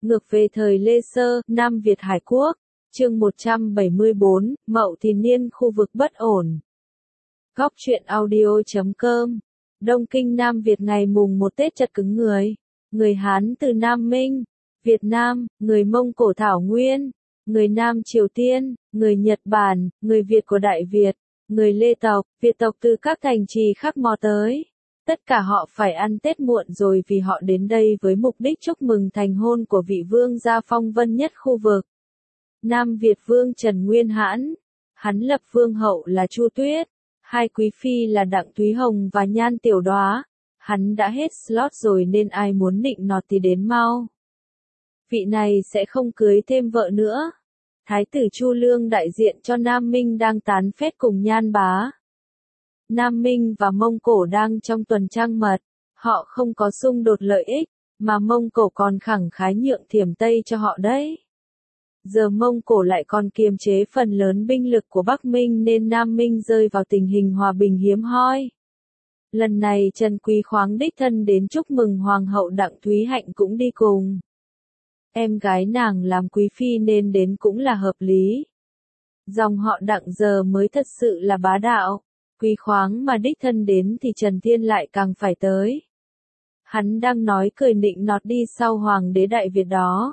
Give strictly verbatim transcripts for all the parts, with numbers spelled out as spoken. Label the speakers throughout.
Speaker 1: Ngược về thời Lê Sơ, Nam Việt Hải Quốc, chương một trăm bảy mươi bốn, Mậu Thìn Niên khu vực bất ổn. Góc truyện audio chấm com. Đông Kinh Nam Việt ngày mùng một Tết chật cứng người. Người Hán từ Nam Minh, Việt Nam, người Mông Cổ Thảo Nguyên, người Nam Triều Tiên, người Nhật Bản, người Việt của Đại Việt, người Lê tộc, Việt tộc từ các thành trì khác mò tới. Tất cả họ phải ăn Tết muộn rồi vì họ đến đây với mục đích chúc mừng thành hôn của vị vương gia phong vân nhất khu vực. Nam Việt vương Trần Nguyên Hãn, hắn lập vương hậu là Chu Tuyết, hai quý phi là Đặng Thúy Hồng và Nhan Tiểu Đóa. Hắn đã hết slot rồi nên ai muốn nịnh nọt thì đến mau. Vị này sẽ không cưới thêm vợ nữa. Thái tử Chu Lương đại diện cho Nam Minh đang tán phét cùng Nhan Bá. Nam Minh và Mông Cổ đang trong tuần trăng mật, họ không có xung đột lợi ích, mà Mông Cổ còn khẳng khái nhượng Thiểm Tây cho họ đấy. Giờ Mông Cổ lại còn kiềm chế phần lớn binh lực của Bắc Minh nên Nam Minh rơi vào tình hình hòa bình hiếm hoi. Lần này Trần Quý Khoáng đích thân đến chúc mừng Hoàng hậu Đặng Thúy Hạnh cũng đi cùng. Em gái nàng làm quý phi nên đến cũng là hợp lý. Dòng họ Đặng giờ mới thật sự là bá đạo. Quý Khoáng mà đích thân đến thì Trần Thiên lại càng phải tới. Hắn đang nói cười nịnh nọt đi sau Hoàng đế Đại Việt đó.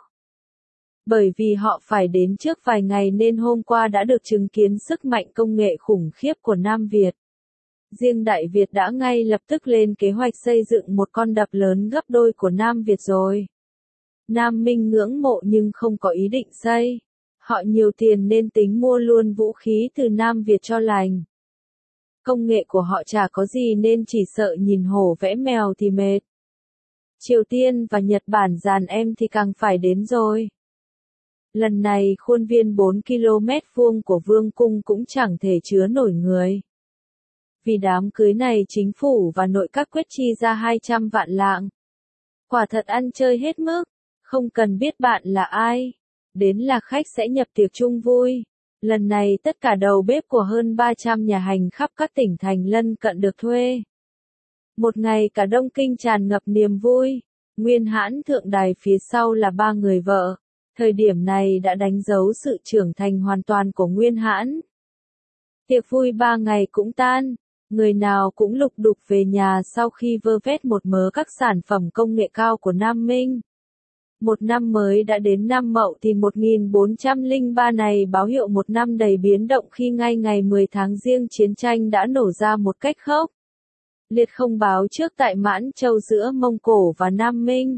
Speaker 1: Bởi vì họ phải đến trước vài ngày nên hôm qua đã được chứng kiến sức mạnh công nghệ khủng khiếp của Nam Việt. Riêng Đại Việt đã ngay lập tức lên kế hoạch xây dựng một con đập lớn gấp đôi của Nam Việt rồi. Nam Minh ngưỡng mộ nhưng không có ý định xây. Họ nhiều tiền nên tính mua luôn vũ khí từ Nam Việt cho lành. Công nghệ của họ chả có gì nên chỉ sợ nhìn hổ vẽ mèo thì mệt. Triều Tiên và Nhật Bản dàn em thì càng phải đến rồi. Lần này khuôn viên bốn ki lô mét vuông của Vương cung cũng chẳng thể chứa nổi người. Vì đám cưới này chính phủ và nội các quyết chi ra hai trăm vạn lạng. Quả thật ăn chơi hết mức, không cần biết bạn là ai. Đến là khách sẽ nhập tiệc chung vui. Lần này tất cả đầu bếp của hơn ba trăm nhà hành khắp các tỉnh thành lân cận được thuê. Một ngày cả Đông Kinh tràn ngập niềm vui. Nguyên Hãn thượng đài phía sau là ba người vợ. Thời điểm này đã đánh dấu sự trưởng thành hoàn toàn của Nguyên Hãn. Tiệc vui ba ngày cũng tan. Người nào cũng lục đục về nhà sau khi vơ vét một mớ các sản phẩm công nghệ cao của Nam Minh. Một năm mới đã đến năm Mậu Thìn một nghìn bốn trăm lẻ ba này báo hiệu một năm đầy biến động khi ngay ngày mười tháng Giêng chiến tranh đã nổ ra một cách khốc liệt không báo trước tại Mãn Châu giữa Mông Cổ và Nam Minh.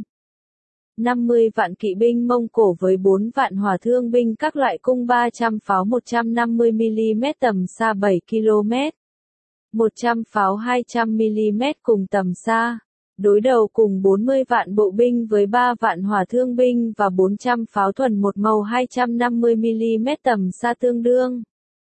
Speaker 1: năm mươi vạn kỵ binh Mông Cổ với bốn vạn hỏa thương binh các loại cung ba trăm pháo một trăm năm mươi mi li mét tầm xa bảy ki lô mét. một trăm pháo hai trăm mi li mét cùng tầm xa. Đối đầu cùng bốn mươi vạn bộ binh với ba vạn hỏa thương binh và bốn trăm pháo thuần một màu hai trăm năm mươi mi li mét tầm xa tương đương.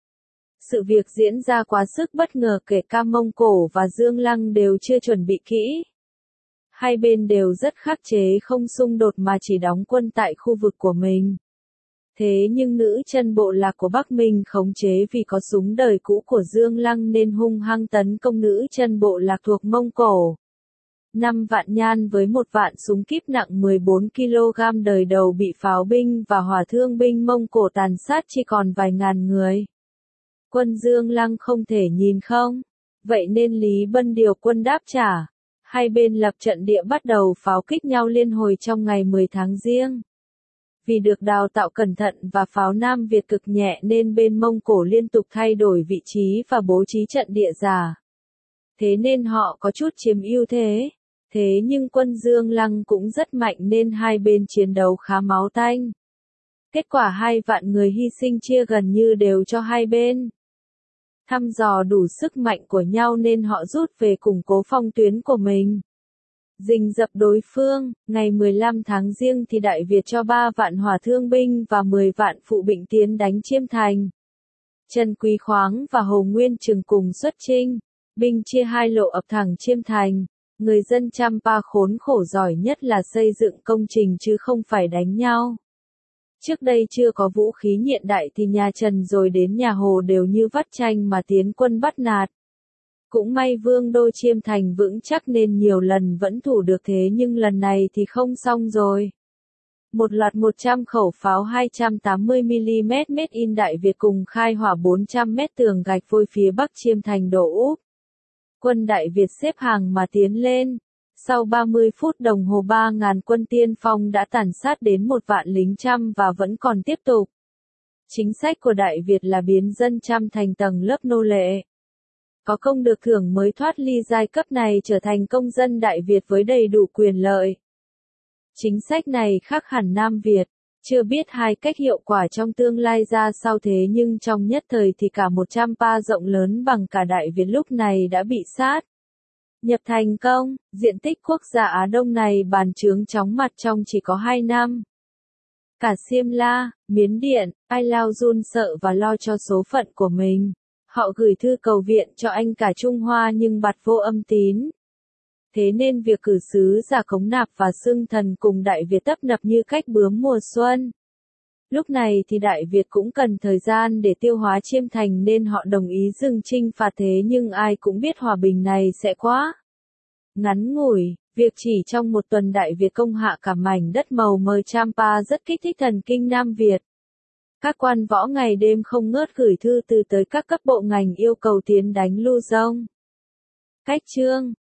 Speaker 1: Sự việc diễn ra quá sức bất ngờ kể cả Mông Cổ và Dương Lăng đều chưa chuẩn bị kỹ. Hai bên đều rất khắc chế không xung đột mà chỉ đóng quân tại khu vực của mình. Thế nhưng nữ chân bộ lạc của Bắc Minh khống chế vì có súng đời cũ của Dương Lăng nên hung hăng tấn công nữ chân bộ lạc thuộc Mông Cổ. Năm vạn nhan với một vạn súng kíp nặng mười bốn ki lô gam đời đầu bị pháo binh và hỏa thương binh Mông Cổ tàn sát chỉ còn vài ngàn người. Quân Dương Lăng không thể nhìn không. Vậy nên Lý Bân điều quân đáp trả. Hai bên lập trận địa bắt đầu pháo kích nhau liên hồi trong ngày mười tháng Giêng. Vì được đào tạo cẩn thận và pháo Nam Việt cực nhẹ nên bên Mông Cổ liên tục thay đổi vị trí và bố trí trận địa giả. Thế nên họ có chút chiếm ưu thế. Thế nhưng quân Dương Lăng cũng rất mạnh nên hai bên chiến đấu khá máu tanh. Kết quả hai vạn người hy sinh chia gần như đều cho hai bên. Thăm dò đủ sức mạnh của nhau nên họ rút về củng cố phong tuyến của mình. Rình rập đối phương, ngày mười lăm tháng Giêng thì Đại Việt cho ba vạn hỏa thương binh và mười vạn phụ binh tiến đánh Chiêm Thành. Trần Quý Khoáng và Hồ Nguyên Trừng cùng xuất chinh, binh chia hai lộ ập thẳng Chiêm Thành. Người dân Champa khốn khổ giỏi nhất là xây dựng công trình chứ không phải đánh nhau. Trước đây chưa có vũ khí hiện đại thì nhà Trần rồi đến nhà Hồ đều như vắt chanh mà tiến quân bắt nạt. Cũng may vương đô Chiêm Thành vững chắc nên nhiều lần vẫn thủ được thế nhưng lần này thì không xong rồi. một loạt một trăm khẩu pháo hai trăm tám mươi mi-li-mét made in Đại Việt cùng khai hỏa bốn trăm mét tường gạch vôi phía Bắc Chiêm Thành đổ úp. Quân Đại Việt xếp hàng mà tiến lên. Sau ba mươi phút đồng hồ ba nghìn quân tiên phong đã tàn sát đến một vạn lính trăm và vẫn còn tiếp tục. Chính sách của Đại Việt là biến dân trăm thành tầng lớp nô lệ. Có công được thưởng mới thoát ly giai cấp này trở thành công dân Đại Việt với đầy đủ quyền lợi. Chính sách này khác hẳn Nam Việt, chưa biết hai cách hiệu quả trong tương lai ra sao thế nhưng trong nhất thời thì cả một trăm pa rộng lớn bằng cả Đại Việt lúc này đã bị sát. Nhập thành công, diện tích quốc gia Á Đông này bàn chướng chóng mặt trong chỉ có hai năm. Cả Xiêm La, Miến Điện, Ai Lao run sợ và lo cho số phận của mình. Họ gửi thư cầu viện cho anh cả Trung Hoa nhưng bặt vô âm tín. Thế nên việc cử sứ giả Cống Nạp và Xưng Thần cùng Đại Việt tấp nập như cách bướm mùa xuân. Lúc này thì Đại Việt cũng cần thời gian để tiêu hóa Chiêm Thành nên họ đồng ý dừng chinh phạt thế nhưng ai cũng biết hòa bình này sẽ quá ngắn ngủi. Việc chỉ trong một tuần Đại Việt công hạ cả mảnh đất màu mỡ Champa rất kích thích thần kinh Nam Việt. Các quan võ ngày đêm không ngớt gửi thư từ tới các cấp bộ ngành yêu cầu tiến đánh Luzon. Cách chương